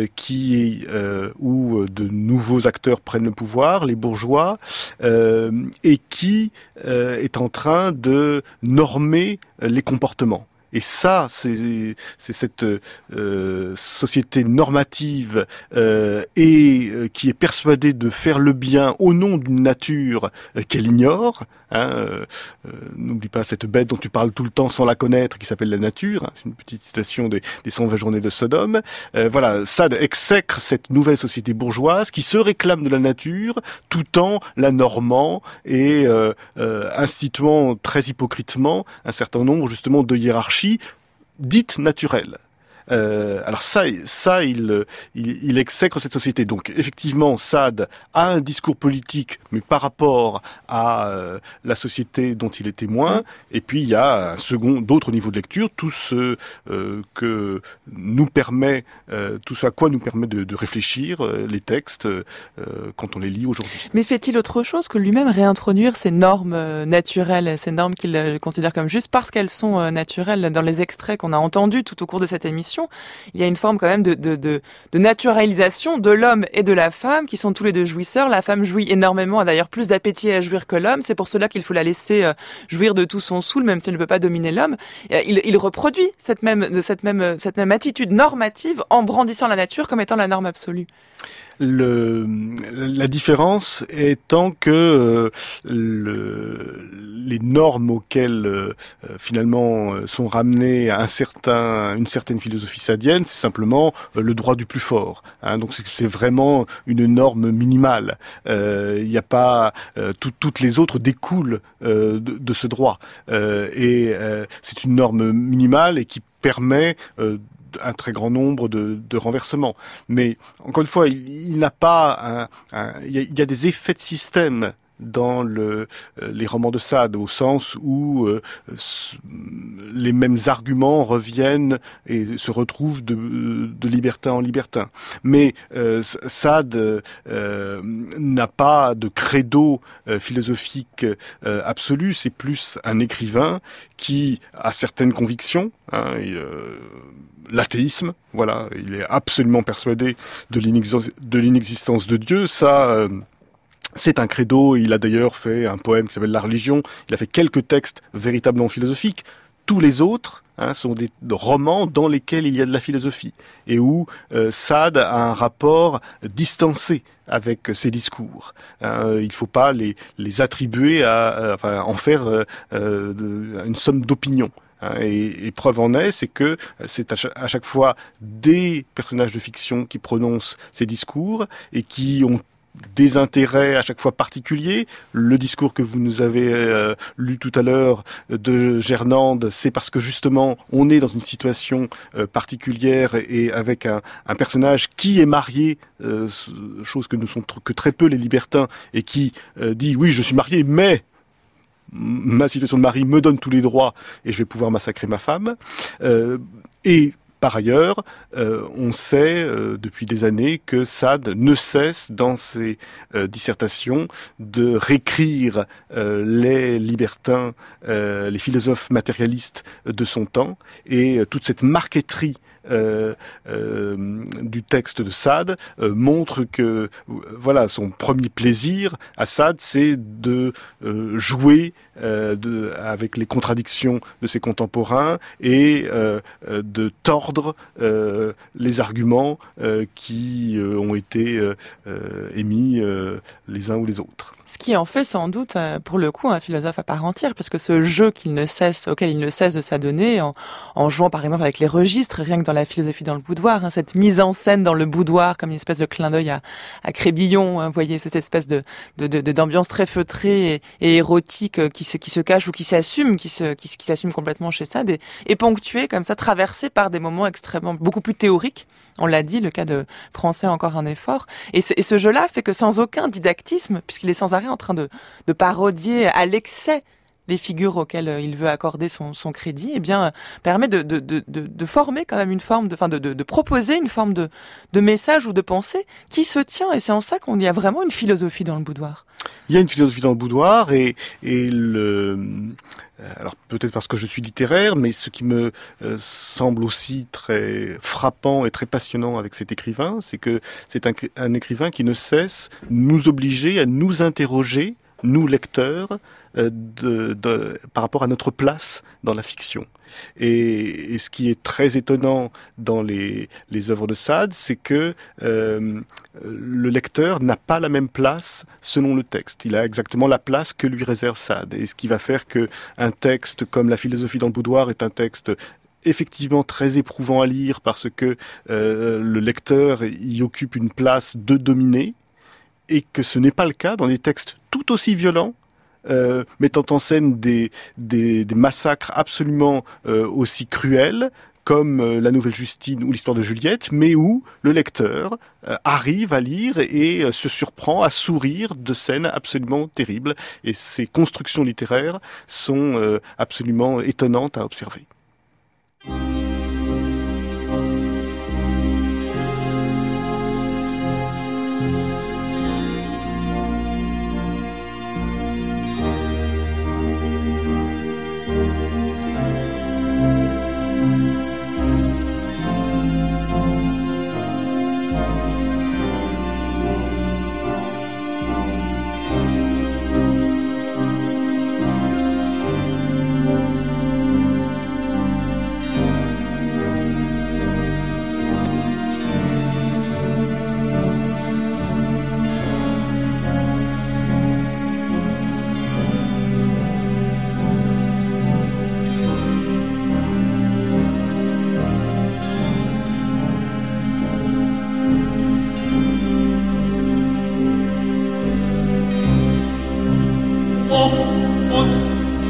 où de nouveaux acteurs prennent le pouvoir, les bourgeois, et qui est en train de normer les comportements. Et ça, c'est cette société normative et qui est persuadée de faire le bien au nom d'une nature qu'elle ignore. N'oublie pas cette bête dont tu parles tout le temps sans la connaître, qui s'appelle la nature. C'est une petite citation des 120 journées de Sodome. Voilà, Sade exècre cette nouvelle société bourgeoise qui se réclame de la nature tout en la normant et instituant très hypocritement un certain nombre justement de hiérarchies dite naturelle. Alors ça, il exècre cette société. Donc effectivement, Sade a un discours politique, mais par rapport à la société dont il est témoin. Et puis il y a d'autres niveaux de lecture, tout ce que nous permet, tout ce à quoi nous permet de réfléchir les textes quand on les lit aujourd'hui. Mais fait-il autre chose que lui-même réintroduire ces normes naturelles, ces normes qu'il considère comme justes parce qu'elles sont naturelles? Dans les extraits qu'on a entendus tout au cours de cette émission, il y a une forme quand même de naturalisation de l'homme et de la femme, qui sont tous les deux jouisseurs. La femme jouit énormément, a d'ailleurs plus d'appétit à jouir que l'homme. C'est pour cela qu'il faut la laisser jouir de tout son soul, même si elle ne peut pas dominer l'homme. Il reproduit cette même attitude normative en brandissant la nature comme étant la norme absolue. La différence étant que les les normes auxquelles finalement sont ramenées à une certaine philosophie sadienne, c'est simplement le droit du plus fort. Hein, donc c'est vraiment une norme minimale. Il n'y a pas toutes les autres découlent de ce droit. C'est une norme minimale et qui permet un très grand nombre de renversements. Mais encore une fois, il n'a pas il y a des effets de système dans les romans de Sade, au sens où les mêmes arguments reviennent et se retrouvent de libertin en libertin. Mais Sade n'a pas de credo philosophique absolu, c'est plus un écrivain qui a certaines convictions, l'athéisme, voilà, il est absolument persuadé de l'inexistence de Dieu, ça... c'est un credo, il a d'ailleurs fait un poème qui s'appelle La religion, il a fait quelques textes véritablement philosophiques. Tous les autres sont des romans dans lesquels il y a de la philosophie et où Sade a un rapport distancé avec ses discours. Il ne faut pas les attribuer en faire une somme d'opinions. Et preuve en est, c'est que c'est à chaque fois des personnages de fiction qui prononcent ces discours et qui ont des intérêts à chaque fois particuliers. Le discours que vous nous avez lu tout à l'heure de Gernande, c'est parce que justement on est dans une situation particulière et avec un personnage qui est marié, chose que ne sont que très peu les libertins, et qui dit oui, je suis marié, mais ma situation de mari me donne tous les droits et je vais pouvoir massacrer ma femme. Et par ailleurs, on sait depuis des années que Sade ne cesse dans ses dissertations de réécrire les libertins, les philosophes matérialistes de son temps, et toute cette marqueterie du texte de Sade montre que voilà, son premier plaisir à Sade, c'est de jouer avec les contradictions de ses contemporains et de tordre les arguments qui ont été émis les uns ou les autres. Ce qui en fait sans doute, pour le coup, un philosophe à part entière, parce que ce jeu auquel il ne cesse de s'adonner, en jouant par exemple avec les registres, rien que dans la philosophie dans le boudoir, cette mise en scène dans le boudoir comme une espèce de clin d'œil à Crébillon, vous voyez, cette espèce d'ambiance très feutrée et érotique qui se cache ou qui s'assume complètement chez Sade, et ponctuée comme ça, traversée par des moments extrêmement beaucoup plus théoriques. On l'a dit, le cas de Français, encore un effort. Et ce jeu-là fait que sans aucun didactisme, puisqu'il est sans arrêt en train de parodier à l'excès les figures auxquelles il veut accorder son crédit, eh bien, permet de former quand même une forme de proposer une forme de message ou de pensée qui se tient. Et c'est en ça qu'on y a vraiment une philosophie dans le boudoir. Il y a une philosophie dans le boudoir alors peut-être parce que je suis littéraire, mais ce qui me semble aussi très frappant et très passionnant avec cet écrivain, c'est que c'est un écrivain qui ne cesse de nous obliger à nous interroger, nous lecteurs, par rapport à notre place dans la fiction. Et ce qui est très étonnant dans les œuvres de Sade, c'est que le lecteur n'a pas la même place selon le texte. Il a exactement la place que lui réserve Sade. Et ce qui va faire qu'un texte comme La philosophie dans le boudoir est un texte effectivement très éprouvant à lire parce que le lecteur y occupe une place de dominé, et que ce n'est pas le cas dans des textes tout aussi violents, mettant en scène des massacres absolument aussi cruels comme La Nouvelle Justine ou l'Histoire de Juliette, mais où le lecteur arrive à lire et se surprend à sourire de scènes absolument terribles. Et ces constructions littéraires sont absolument étonnantes à observer.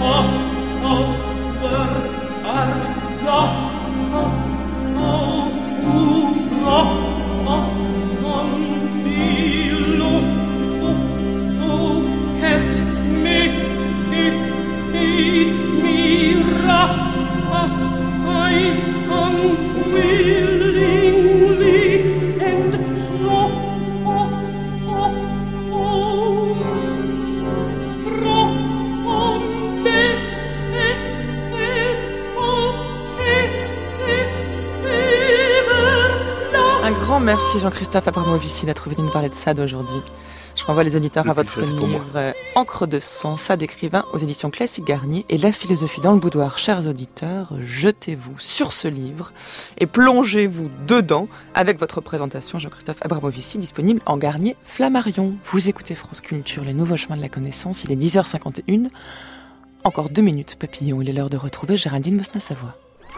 Merci Jean-Christophe Abramovici d'être venu nous parler de Sade aujourd'hui. Je renvoie les auditeurs à votre livre Encre de sang, Sade écrivain aux éditions Classique Garnier et La philosophie dans le boudoir. Chers auditeurs, jetez-vous sur ce livre et plongez-vous dedans avec votre présentation Jean-Christophe Abramovici disponible en Garnier Flammarion. Vous écoutez France Culture, les nouveaux chemins de la connaissance. Il est 10h51. Encore 2 minutes, papillon. Il est l'heure de retrouver Géraldine Mosna-Savoie.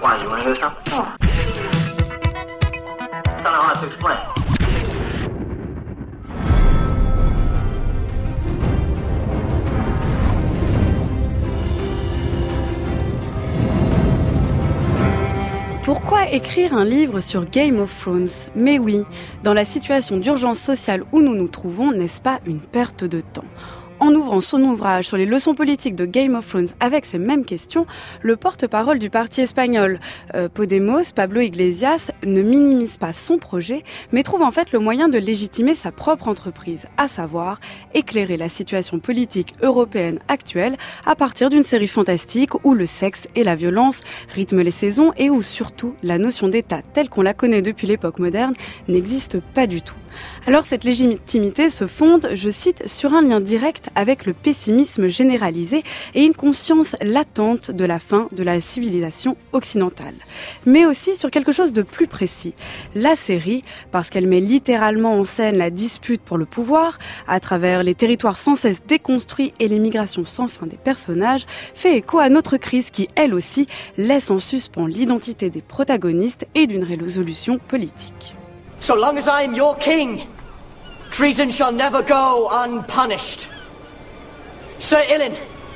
Pourquoi écrire un livre sur Game of Thrones ? Mais oui, dans la situation d'urgence sociale où nous nous trouvons, n'est-ce pas une perte de temps ? En ouvrant son ouvrage sur les leçons politiques de Game of Thrones avec ces mêmes questions, le porte-parole du parti espagnol Podemos, Pablo Iglesias, ne minimise pas son projet, mais trouve en fait le moyen de légitimer sa propre entreprise, à savoir éclairer la situation politique européenne actuelle à partir d'une série fantastique où le sexe et la violence rythment les saisons et où surtout la notion d'État telle qu'on la connaît depuis l'époque moderne n'existe pas du tout. Alors cette légitimité se fonde, je cite, sur un lien direct avec le pessimisme généralisé et une conscience latente de la fin de la civilisation occidentale. Mais aussi sur quelque chose de plus précis. La série, parce qu'elle met littéralement en scène la dispute pour le pouvoir, à travers les territoires sans cesse déconstruits et les migrations sans fin des personnages, fait écho à notre crise qui, elle aussi, laisse en suspens l'identité des protagonistes et d'une résolution politique. So long as I am your king, treason shall never go unpunished. Sir Ilyn,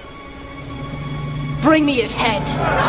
bring me his head.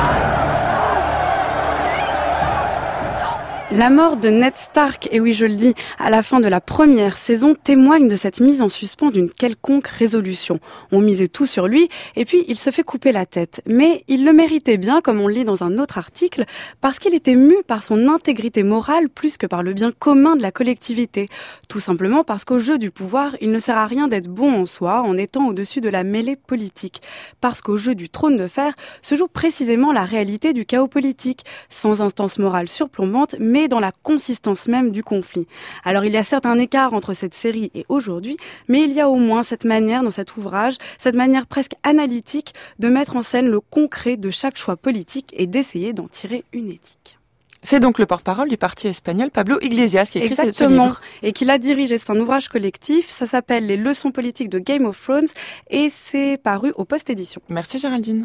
La mort de Ned Stark, et oui je le dis, à la fin de la première saison, témoigne de cette mise en suspens d'une quelconque résolution. On misait tout sur lui, et puis il se fait couper la tête. Mais il le méritait bien, comme on le lit dans un autre article, parce qu'il était mu par son intégrité morale plus que par le bien commun de la collectivité. Tout simplement parce qu'au jeu du pouvoir, il ne sert à rien d'être bon en soi, en étant au-dessus de la mêlée politique. Parce qu'au jeu du trône de fer se joue précisément la réalité du chaos politique, sans instance morale surplombante, mais dans la consistance même du conflit. Alors il y a certes un écart entre cette série et aujourd'hui, mais il y a au moins cette manière dans cet ouvrage, cette manière presque analytique de mettre en scène le concret de chaque choix politique et d'essayer d'en tirer une éthique. C'est donc le porte-parole du parti espagnol Pablo Iglesias qui a écrit ce livre. Exactement, et qui l'a dirigé. C'est un ouvrage collectif, ça s'appelle Les leçons politiques de Game of Thrones et c'est paru au Post Édition. Merci Géraldine.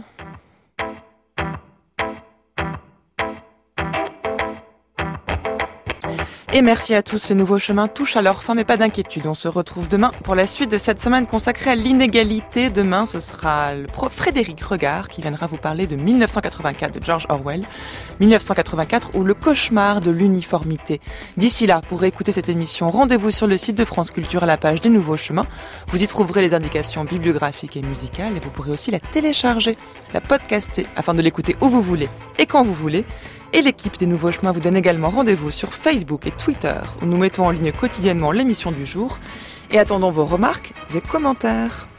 Et merci à tous, les nouveaux chemins touchent à leur fin, mais pas d'inquiétude. On se retrouve demain pour la suite de cette semaine consacrée à l'inégalité. Demain, ce sera le prof Frédéric Regard qui viendra vous parler de 1984 de George Orwell. 1984 ou le cauchemar de l'uniformité. D'ici là, pour réécouter cette émission, rendez-vous sur le site de France Culture à la page des nouveaux chemins. Vous y trouverez les indications bibliographiques et musicales et vous pourrez aussi la télécharger, la podcaster afin de l'écouter où vous voulez et quand vous voulez. Et l'équipe des Nouveaux Chemins vous donne également rendez-vous sur Facebook et Twitter où nous mettons en ligne quotidiennement l'émission du jour et attendons vos remarques et commentaires.